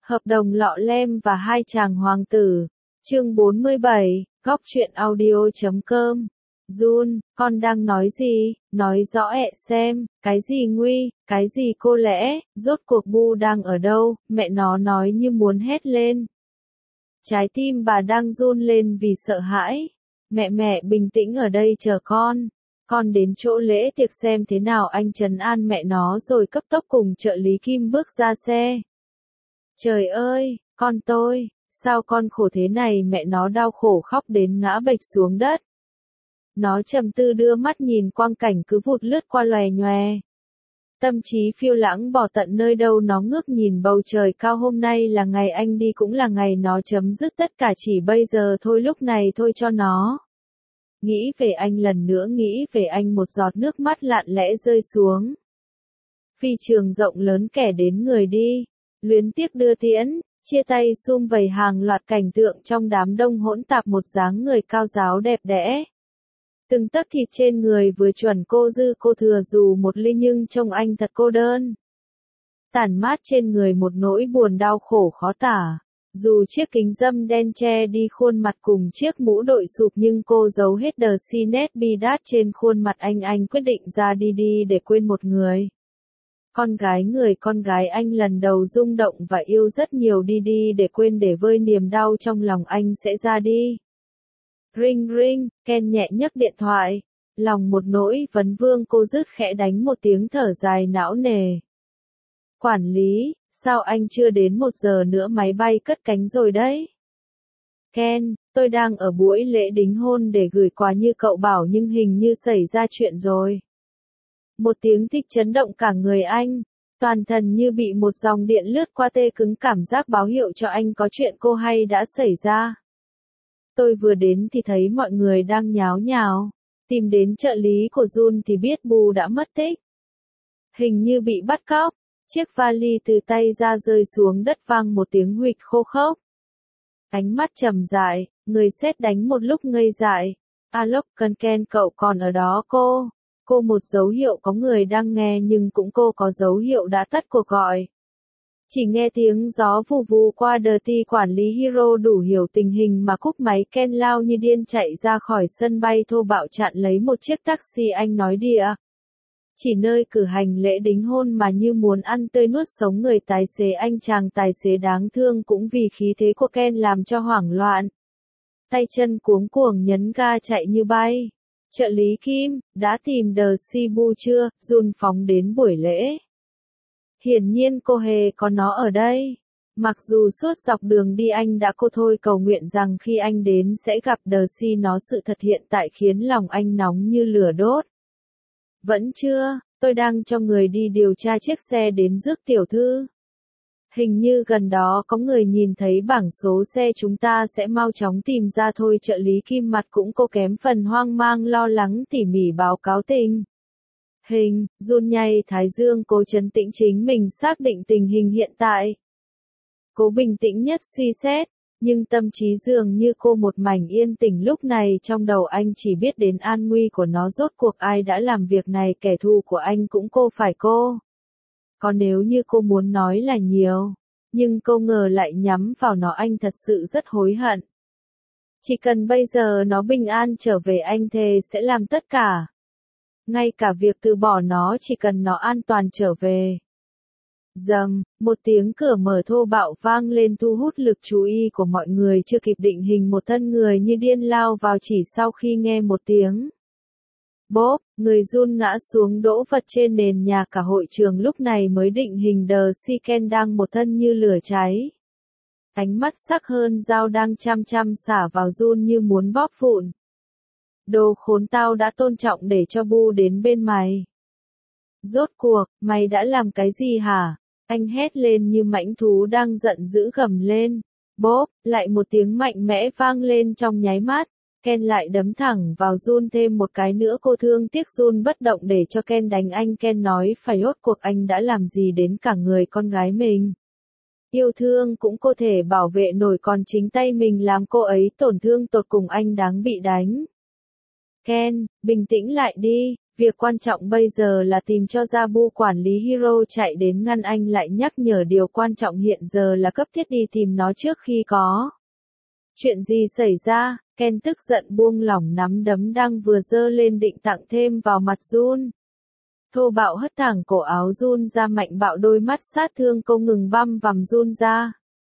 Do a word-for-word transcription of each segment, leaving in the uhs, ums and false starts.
Hợp đồng lọ lem và hai chàng hoàng tử. Chương bốn mươi bảy, góc truyện audio chấm com. Jun, con đang nói gì? Nói rõ ẹ xem, cái gì nguy, cái gì cô lẽ, rốt cuộc Bu đang ở đâu? Mẹ nó nói như muốn hét lên. Trái tim bà đang run lên vì sợ hãi. Mẹ mẹ bình tĩnh ở đây chờ con. Con đến chỗ lễ tiệc xem thế nào anh trấn an mẹ nó rồi cấp tốc cùng trợ lý Kim bước ra xe. Trời ơi, con tôi, sao con khổ thế này, mẹ nó đau khổ khóc đến ngã bệch xuống đất. Nó trầm tư đưa mắt nhìn quang cảnh cứ vụt lướt qua lòe nhoè. Tâm trí phiêu lãng bỏ tận nơi đâu, nó ngước nhìn bầu trời cao. Hôm nay là ngày anh đi, cũng là ngày nó chấm dứt tất cả, chỉ bây giờ thôi, lúc này thôi cho nó. Nghĩ về anh lần nữa, nghĩ về anh, một giọt nước mắt lặng lẽ rơi xuống. Phi trường rộng lớn, kẻ đến người đi. Luyến tiếc đưa tiễn, chia tay sum vầy hàng loạt cảnh tượng trong đám đông hỗn tạp, một dáng người cao ráo đẹp đẽ. Từng tấc thịt trên người vừa chuẩn cô dư cô thừa dù một ly, nhưng trông anh thật cô đơn. Tản mát trên người một nỗi buồn đau khổ khó tả. Dù chiếc kính râm đen che đi khuôn mặt cùng chiếc mũ đội sụp, nhưng cô giấu hết đờ si nét bi đát trên khuôn mặt anh. Anh quyết định ra đi đi để quên một người. Con gái người con gái anh lần đầu rung động và yêu rất nhiều, đi đi để quên, để vơi niềm đau trong lòng. Anh sẽ ra đi. Ring ring, Ken nhẹ nhấc điện thoại. Lòng một nỗi vấn vương, cô rứt khẽ đánh một tiếng thở dài não nề. Quản lý, sao anh chưa đến? Một giờ nữa máy bay cất cánh rồi đấy. Ken, tôi đang ở buổi lễ đính hôn để gửi quà như cậu bảo, nhưng hình như xảy ra chuyện rồi. Một tiếng thích chấn động cả người anh. Toàn thân như bị một dòng điện lướt qua, tê cứng, cảm giác báo hiệu cho anh có chuyện cô hay đã xảy ra. Tôi vừa đến thì thấy mọi người đang nháo nhào. Tìm đến trợ lý của Jun thì biết Bu đã mất tích. Hình như bị bắt cóc. Chiếc vali từ tay ra rơi xuống đất, vang một tiếng huỵch khô khốc. Ánh mắt trầm dại, người sét đánh một lúc ngây dại. Alok cần Ken, cậu còn ở đó cô? Cô một dấu hiệu có người đang nghe, nhưng cũng cô có dấu hiệu đã tắt cuộc gọi. Chỉ nghe tiếng gió vù vù qua đờ ti, quản lý Hiro đủ hiểu tình hình mà cúp máy. Ken lao như điên chạy ra khỏi sân bay, thô bạo chặn lấy một chiếc taxi. Anh nói địa chỉ nơi cử hành lễ đính hôn mà như muốn ăn tươi nuốt sống người tài xế. Anh chàng tài xế đáng thương cũng vì khí thế của Ken làm cho hoảng loạn. Tay chân cuống cuồng nhấn ga chạy như bay. Trợ lý Kim, đã tìm đờ si Bu chưa? Jun phóng đến buổi lễ. Hiển nhiên cô hề có nó ở đây. Mặc dù suốt dọc đường đi anh đã cô thôi cầu nguyện rằng khi anh đến sẽ gặp đờ si nó, sự thật hiện tại khiến lòng anh nóng như lửa đốt. Vẫn chưa, tôi đang cho người đi điều tra chiếc xe đến rước tiểu thư. Hình như gần đó có người nhìn thấy bảng số xe, chúng ta sẽ mau chóng tìm ra thôi. Trợ lý Kim mặt cũng cô kém phần hoang mang lo lắng, tỉ mỉ báo cáo tình hình. Jun nhay thái dương, cố trấn tĩnh chính mình, xác định tình hình hiện tại. Cố bình tĩnh nhất suy xét, nhưng tâm trí dường như cô một mảnh yên tĩnh lúc này. Trong đầu anh chỉ biết đến an nguy của nó. Rốt cuộc ai đã làm việc này? Kẻ thù của anh cũng cô phải cô. Còn nếu như cô muốn nói là nhiều, nhưng cô ngờ lại nhắm vào nó. Anh thật sự rất hối hận. Chỉ cần bây giờ nó bình an trở về, anh thề sẽ làm tất cả. Ngay cả việc từ bỏ nó, chỉ cần nó an toàn trở về. Dầm, một tiếng cửa mở thô bạo vang lên, thu hút lực chú ý của mọi người. Chưa kịp định hình, một thân người như điên lao vào. Chỉ sau khi nghe một tiếng bốp, người run ngã xuống đổ vật trên nền nhà. Cả hội trường lúc này mới định hình đờ si Ken đang một thân như lửa cháy. Ánh mắt sắc hơn dao đang chăm chăm xả vào Jun như muốn bóp vụn. Đồ khốn, tao đã tôn trọng để cho Bu đến bên mày. Rốt cuộc, mày đã làm cái gì hả? Anh hét lên như mãnh thú đang giận dữ, gầm lên. Bốp, lại một tiếng mạnh mẽ vang lên. Trong nháy mắt, Ken lại đấm thẳng vào Jun thêm một cái nữa. Cô thương tiếc Jun bất động để cho Ken đánh anh. Ken nói phải, rốt cuộc anh đã làm gì đến cả người con gái mình? Yêu thương cũng cô thể bảo vệ nổi, còn chính tay mình làm cô ấy tổn thương tột cùng. Anh đáng bị đánh. Ken, bình tĩnh lại đi. Việc quan trọng bây giờ là tìm cho ra Bu quản lý Hiro chạy đến ngăn anh lại nhắc nhở điều quan trọng hiện giờ là cấp thiết đi tìm nó trước khi có. Chuyện gì xảy ra? Ken tức giận buông lỏng nắm đấm đang vừa giơ lên định tặng thêm vào mặt Jun. Thô bạo hất thẳng cổ áo Jun ra mạnh bạo đôi mắt sát thương không ngừng băm vằm Jun ra.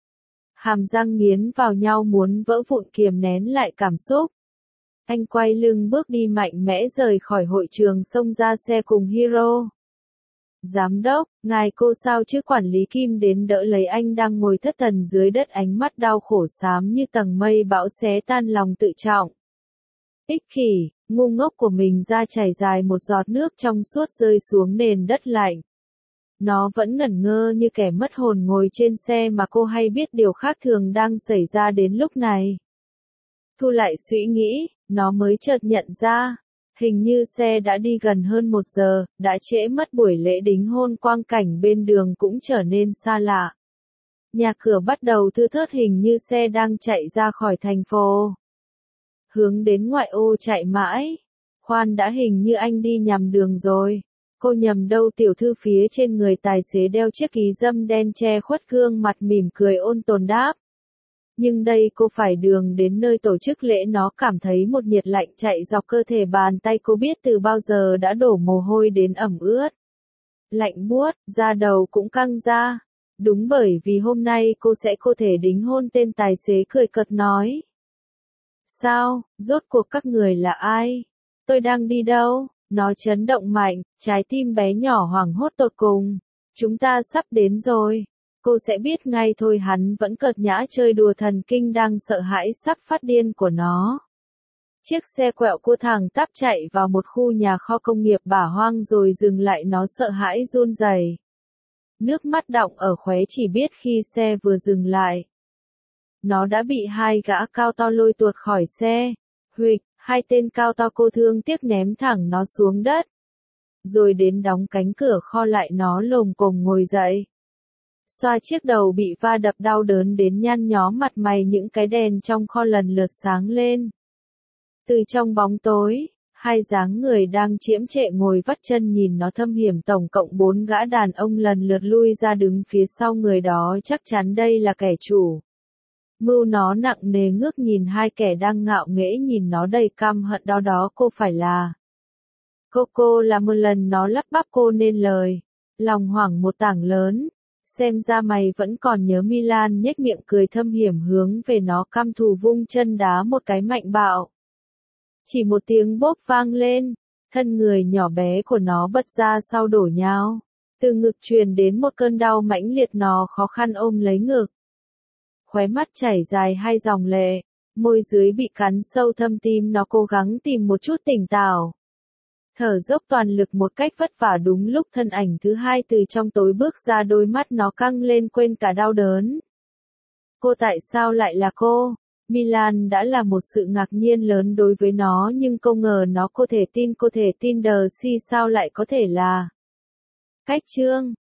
Hàm răng nghiến vào nhau muốn vỡ vụn kiềm nén lại cảm xúc. Anh quay lưng bước đi mạnh mẽ rời khỏi hội trường xông ra xe cùng Hiro. Giám đốc, ngài cô sao chứ quản lý Kim đến đỡ lấy anh đang ngồi thất thần dưới đất ánh mắt đau khổ xám như tầng mây bão xé tan lòng tự trọng. Ích kỷ, ngu ngốc của mình ra chảy dài một giọt nước trong suốt rơi xuống nền đất lạnh. Nó vẫn ngẩn ngơ như kẻ mất hồn ngồi trên xe mà cô hay biết điều khác thường đang xảy ra đến lúc này. Thu lại suy nghĩ, nó mới chợt nhận ra, hình như xe đã đi gần hơn một giờ, đã trễ mất buổi lễ đính hôn quang cảnh bên đường cũng trở nên xa lạ. Nhà cửa bắt đầu thưa thớt hình như xe đang chạy ra khỏi thành phố. Hướng đến ngoại ô chạy mãi. Khoan đã hình như anh đi nhầm đường rồi. Cô nhầm đâu tiểu thư phía trên người tài xế đeo chiếc kính râm đen che khuất gương mặt mỉm cười ôn tồn đáp. Nhưng đây cô phải đường đến nơi tổ chức lễ nó cảm thấy một nhiệt lạnh chạy dọc cơ thể bàn tay cô biết từ bao giờ đã đổ mồ hôi đến ẩm ướt. Lạnh buốt, da đầu cũng căng ra. Đúng bởi vì hôm nay cô sẽ có thể đính hôn tên tài xế cười cợt nói. Sao, rốt cuộc các người là ai? Tôi đang đi đâu? Nó chấn động mạnh, trái tim bé nhỏ hoảng hốt tột cùng. Chúng ta sắp đến rồi. Cô sẽ biết ngay thôi hắn vẫn cợt nhã chơi đùa thần kinh đang sợ hãi sắp phát điên của nó. Chiếc xe quẹo cua thẳng tắp chạy vào một khu nhà kho công nghiệp bả hoang rồi dừng lại nó sợ hãi run rẩy. Nước mắt đọng ở khóe chỉ biết khi xe vừa dừng lại. Nó đã bị hai gã cao to lôi tuột khỏi xe. Huỵch, hai tên cao to cô thương tiếc ném thẳng nó xuống đất. Rồi đến đóng cánh cửa kho lại nó lồm cồm ngồi dậy. Xoa chiếc đầu bị va đập đau đớn đến nhăn nhó mặt mày những cái đèn trong kho lần lượt sáng lên. Từ trong bóng tối, hai dáng người đang chiếm trệ ngồi vắt chân nhìn nó thâm hiểm tổng cộng bốn gã đàn ông lần lượt lui ra đứng phía sau người đó chắc chắn đây là kẻ chủ. Mưu nó nặng nề ngước nhìn hai kẻ đang ngạo nghễ nhìn nó đầy căm hận đó đó cô phải là. Cô cô là một lần nó lắp bắp cô nên lời. Lòng hoảng một tảng lớn. Xem ra mày vẫn còn nhớ Milan nhếch miệng cười thâm hiểm hướng về nó căm thù vung chân đá một cái mạnh bạo. Chỉ một tiếng bốp vang lên, thân người nhỏ bé của nó bật ra sau đổ nhào. Từ ngực truyền đến một cơn đau mãnh liệt nó khó khăn ôm lấy ngực. Khóe mắt chảy dài hai dòng lệ, môi dưới bị cắn sâu thâm tim nó cố gắng tìm một chút tỉnh táo. Thở dốc toàn lực một cách vất vả đúng lúc thân ảnh thứ hai từ trong tối bước ra đôi mắt nó căng lên quên cả đau đớn. Cô tại sao lại là cô? Milan đã là một sự ngạc nhiên lớn đối với nó nhưng cô ngờ nó có thể tin cô thể tin đờ si sao lại có thể là. Cách chương